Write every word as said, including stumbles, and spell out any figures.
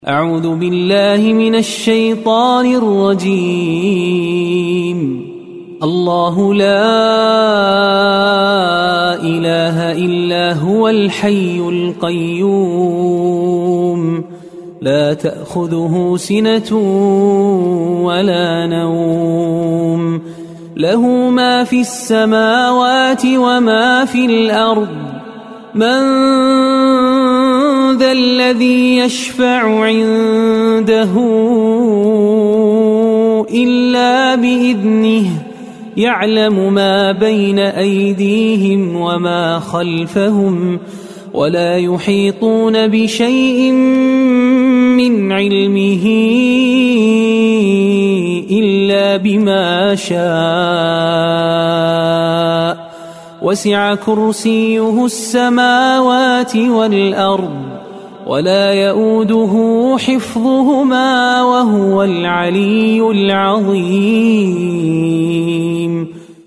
أعوذ بالله من الشيطان الرجيم. الله لا إله إلا هو الحي القيوم لا تأخذه سنة ولا نوم له ما في السماوات وما في الأرض من ذا الذي يشفع عنده إلا بإذنه يعلم ما بين أيديهم وما خلفهم ولا يحيطون بشيء من علمه إلا بما شاء وسع كرسيه السماوات والأرض ولا يؤوده حفظهما وهو العلي العظيم.